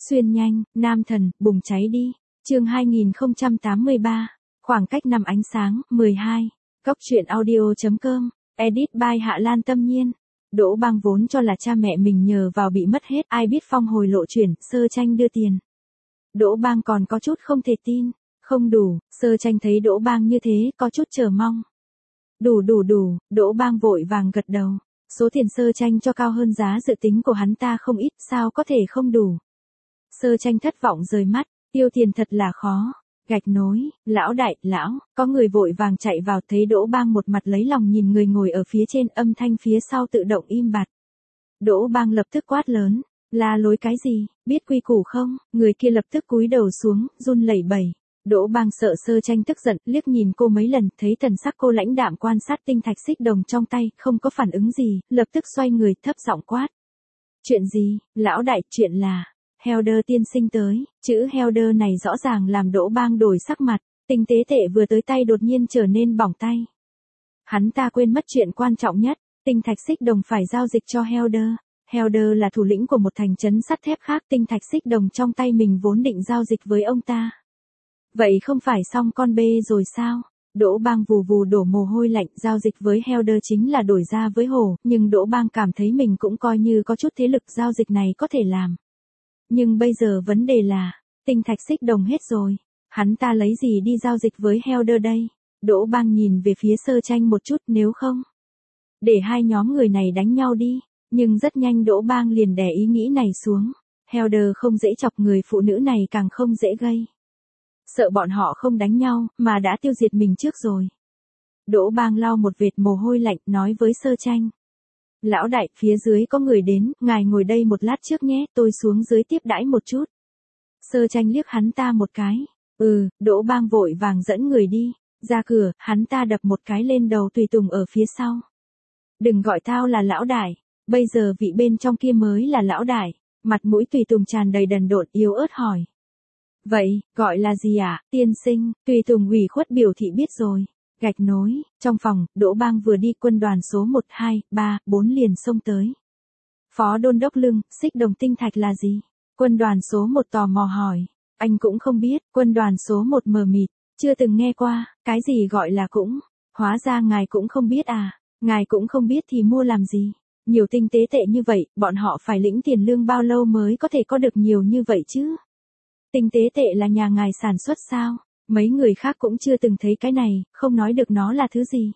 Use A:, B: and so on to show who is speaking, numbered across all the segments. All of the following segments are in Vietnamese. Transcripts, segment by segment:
A: Xuyên nhanh, nam thần, bùng cháy đi. Chương 2083. Khoảng cách năm ánh sáng, 12. Góc truyện audio.com. Edit by Hạ Lan Tâm Nhiên. Đỗ Bang vốn cho là cha mẹ mình nhờ vào bị mất hết, ai biết phong hồi lộ chuyển, Sơ Tranh đưa tiền. Đỗ Bang còn có chút không thể tin. Không đủ, Sơ Tranh thấy Đỗ Bang như thế, có chút chờ mong. Đủ, Đỗ Bang vội vàng gật đầu. Số tiền Sơ Tranh cho cao hơn giá dự tính của hắn ta không ít, sao có thể không đủ. Sơ Tranh thất vọng rời mắt, tiêu tiền thật là khó. Gạch nối, lão đại, lão, có người vội vàng chạy vào thấy Đỗ Bang một mặt lấy lòng nhìn người ngồi ở phía trên, âm thanh phía sau tự động im bặt. Đỗ Bang lập tức quát lớn, la lối cái gì, biết quy củ không? Người kia lập tức cúi đầu xuống, run lẩy bẩy. Đỗ Bang sợ Sơ Tranh tức giận, liếc nhìn cô mấy lần, thấy thần sắc cô lãnh đạm quan sát tinh thạch xích đồng trong tay, không có phản ứng gì, lập tức xoay người thấp giọng quát. Chuyện gì, lão đại, chuyện là... Helder tiên sinh tới, chữ Helder này rõ ràng làm Đỗ Bang đổi sắc mặt, tinh tế tệ vừa tới tay đột nhiên trở nên bỏng tay. Hắn ta quên mất chuyện quan trọng nhất, tinh thạch xích đồng phải giao dịch cho Helder. Helder là thủ lĩnh của một thành trấn sắt thép khác, tinh thạch xích đồng trong tay mình vốn định giao dịch với ông ta. Vậy không phải xong con bê rồi sao? Đỗ Bang vù vù đổ mồ hôi lạnh, giao dịch với Helder chính là đổi ra với hổ, nhưng Đỗ Bang cảm thấy mình cũng coi như có chút thế lực, giao dịch này có thể làm. Nhưng bây giờ vấn đề là, tinh thạch xích đồng hết rồi, hắn ta lấy gì đi giao dịch với Helder đây? Đỗ Bang nhìn về phía Sơ Tranh một chút, nếu không, để hai nhóm người này đánh nhau đi, nhưng rất nhanh Đỗ Bang liền đè ý nghĩ này xuống. Helder không dễ chọc, người phụ nữ này càng không dễ gây. Sợ bọn họ không đánh nhau, mà đã tiêu diệt mình trước rồi. Đỗ Bang lau một vệt mồ hôi lạnh, nói với Sơ Tranh. Lão đại, phía dưới có người đến, ngài ngồi đây một lát trước nhé, tôi xuống dưới tiếp đãi một chút. Sơ Tranh liếc hắn ta một cái. Đỗ Bang vội vàng dẫn người đi. Ra cửa, hắn ta đập một cái lên đầu tùy tùng ở phía sau. Đừng gọi tao là lão đại, bây giờ vị bên trong kia mới là lão đại. Mặt mũi tùy tùng tràn đầy đần độn, yếu ớt hỏi. Vậy, gọi là gì ạ, tiên sinh? Tùy tùng ủy khuất biểu thị biết rồi. Gạch nối, trong phòng, Đỗ Bang vừa đi, quân đoàn số 1, 2, 3, 4 liền xông tới. Phó đôn đốc Lương, xích đồng tinh thạch là gì? Quân đoàn số 1 tò mò hỏi. Anh cũng không biết, quân đoàn số 1 mờ mịt, chưa từng nghe qua, cái gì gọi là cũng. Hóa ra ngài cũng không biết à, ngài cũng không biết thì mua làm gì. Nhiều tinh tế tệ như vậy, bọn họ phải lĩnh tiền lương bao lâu mới có thể có được nhiều như vậy chứ? Tinh tế tệ là nhà ngài sản xuất sao? Mấy người khác cũng chưa từng thấy cái này, không nói được nó là thứ gì.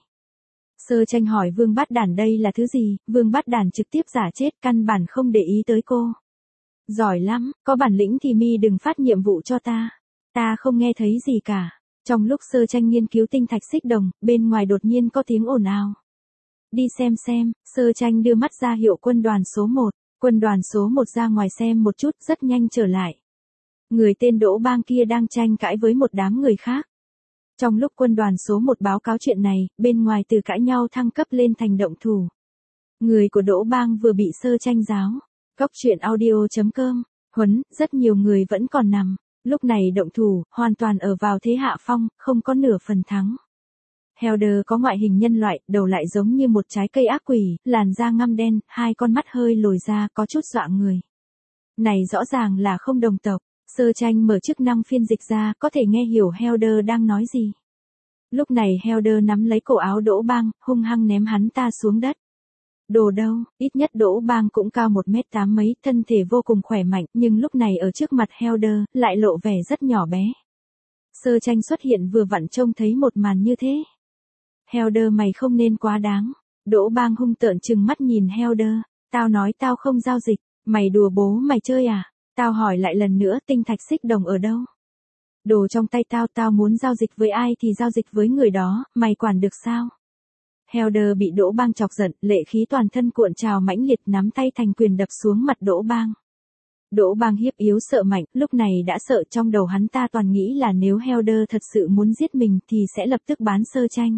A: Sơ Tranh hỏi Vương Bát Đản đây là thứ gì, Vương Bát Đản trực tiếp giả chết, căn bản không để ý tới cô. Giỏi lắm, có bản lĩnh thì mi đừng phát nhiệm vụ cho ta. Ta không nghe thấy gì cả. Trong lúc Sơ Tranh nghiên cứu tinh thạch xích đồng, bên ngoài đột nhiên có tiếng ồn ào. Đi xem, Sơ Tranh đưa mắt ra hiệu quân đoàn số 1. Quân đoàn số 1 ra ngoài xem một chút, rất nhanh trở lại. Người tên Đỗ Bang kia đang tranh cãi với một đám người khác. Trong lúc quân đoàn số 1 báo cáo chuyện này, bên ngoài từ cãi nhau thăng cấp lên thành động thủ. Người của Đỗ Bang vừa bị Sơ Tranh giáo. Góc truyện audio.com. Huấn, rất nhiều người vẫn còn nằm. Lúc này động thủ, hoàn toàn ở vào thế hạ phong, không có nửa phần thắng. Helder có ngoại hình nhân loại, đầu lại giống như một trái cây ác quỷ, làn da ngăm đen, hai con mắt hơi lồi ra, có chút dọa người. Này rõ ràng là không đồng tộc. Sơ Tranh mở chức năng phiên dịch ra, có thể nghe hiểu Helder đang nói gì. Lúc này Helder nắm lấy cổ áo Đỗ Bang, hung hăng ném hắn ta xuống đất. Đồ đâu, ít nhất Đỗ Bang cũng cao 1m8 mấy, thân thể vô cùng khỏe mạnh, nhưng lúc này ở trước mặt Helder, lại lộ vẻ rất nhỏ bé. Sơ Tranh xuất hiện vừa vặn trông thấy một màn như thế. Helder, mày không nên quá đáng. Đỗ Bang hung tợn trừng mắt nhìn Helder. Tao nói tao không giao dịch, mày đùa bố mày chơi à? Tao hỏi lại lần nữa, tinh thạch xích đồng ở đâu? Đồ trong tay tao muốn giao dịch với ai thì giao dịch với người đó, mày quản được sao? Helder bị Đỗ Bang chọc giận, lệ khí toàn thân cuộn trào mãnh liệt, nắm tay thành quyền đập xuống mặt Đỗ Bang. Đỗ Bang hiếp yếu sợ mạnh, lúc này đã sợ, trong đầu hắn ta toàn nghĩ là nếu Helder thật sự muốn giết mình thì sẽ lập tức bán Sơ Tranh.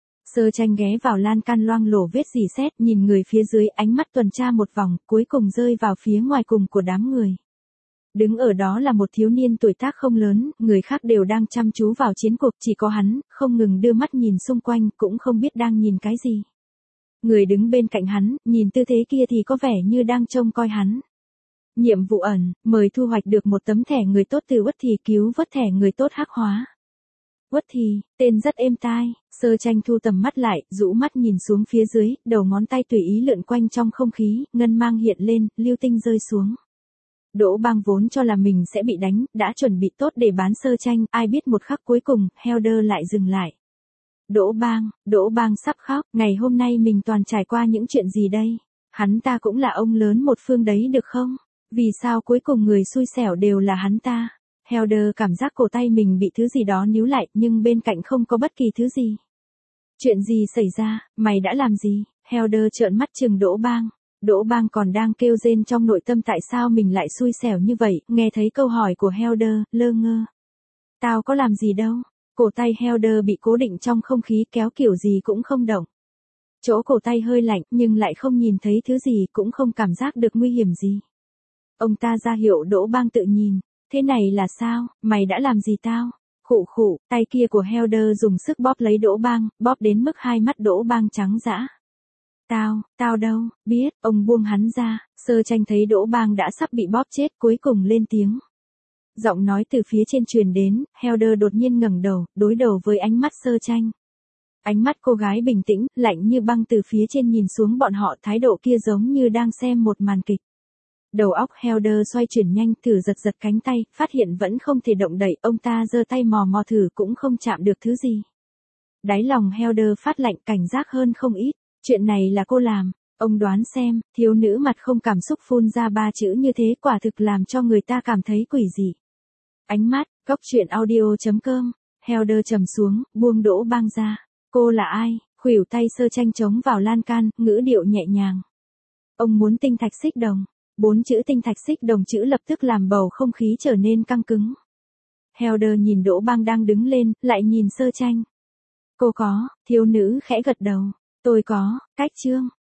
A: Sơ Tranh ghé vào lan can loang lổ vết rỉ sét, nhìn người phía dưới, ánh mắt tuần tra một vòng, cuối cùng rơi vào phía ngoài cùng của đám người. Đứng ở đó là một thiếu niên tuổi tác không lớn, người khác đều đang chăm chú vào chiến cuộc, chỉ có hắn, không ngừng đưa mắt nhìn xung quanh, cũng không biết đang nhìn cái gì. Người đứng bên cạnh hắn, nhìn tư thế kia thì có vẻ như đang trông coi hắn. Nhiệm vụ ẩn, mời thu hoạch được một tấm thẻ người tốt từ Uất Thì cứu vớt thẻ người tốt hắc hóa. Uất Thì, tên rất êm tai, Sơ Tranh thu tầm mắt lại, rũ mắt nhìn xuống phía dưới, đầu ngón tay tùy ý lượn quanh trong không khí, ngân mang hiện lên, lưu tinh rơi xuống. Đỗ Bang vốn cho là mình sẽ bị đánh, đã chuẩn bị tốt để bán Sơ Tranh, ai biết một khắc cuối cùng, Helder lại dừng lại. Đỗ Bang sắp khóc, ngày hôm nay mình toàn trải qua những chuyện gì đây? Hắn ta cũng là ông lớn một phương đấy được không? Vì sao cuối cùng người xui xẻo đều là hắn ta? Helder cảm giác cổ tay mình bị thứ gì đó níu lại, nhưng bên cạnh không có bất kỳ thứ gì. Chuyện gì xảy ra, mày đã làm gì? Helder trợn mắt trừng Đỗ Bang. Đỗ Bang còn đang kêu rên trong nội tâm tại sao mình lại xui xẻo như vậy, nghe thấy câu hỏi của Helder, lơ ngơ. Tao có làm gì đâu. Cổ tay Helder bị cố định trong không khí kéo kiểu gì cũng không động. Chỗ cổ tay hơi lạnh nhưng lại không nhìn thấy thứ gì cũng không cảm giác được nguy hiểm gì. Ông ta ra hiệu Đỗ Bang tự nhìn. Thế này là sao, mày đã làm gì tao? Khụ khụ, tay kia của Helder dùng sức bóp lấy Đỗ Bang, bóp đến mức hai mắt Đỗ Bang trắng dã. Tao đâu, biết, ông buông hắn ra, Sơ Tranh thấy Đỗ Bang đã sắp bị bóp chết cuối cùng lên tiếng. Giọng nói từ phía trên truyền đến, Helder đột nhiên ngẩng đầu, đối đầu với ánh mắt Sơ Tranh. Ánh mắt cô gái bình tĩnh, lạnh như băng từ phía trên nhìn xuống bọn họ, thái độ kia giống như đang xem một màn kịch. Đầu óc Helder xoay chuyển nhanh, thử giật cánh tay, phát hiện vẫn không thể động đậy, ông ta giơ tay mò mò thử cũng không chạm được thứ gì. Đáy lòng Helder phát lạnh, cảnh giác hơn không ít, chuyện này là cô làm, ông đoán xem, thiếu nữ mặt không cảm xúc phun ra 3 chữ như thế quả thực làm cho người ta cảm thấy quỷ dị. Ánh mắt, góc truyện audio.com, Helder trầm xuống, buông Đỗ Bang ra. Cô là ai? Khuỷu tay Sơ Tranh chống vào lan can, ngữ điệu nhẹ nhàng. Ông muốn tinh thạch xích đồng. 4 chữ tinh thạch xích đồng chữ lập tức làm bầu không khí trở nên căng cứng. Helder nhìn Đỗ Bang đang đứng lên, lại nhìn Sơ Tranh. Cô có, thiếu nữ khẽ gật đầu. Tôi có, cách chương.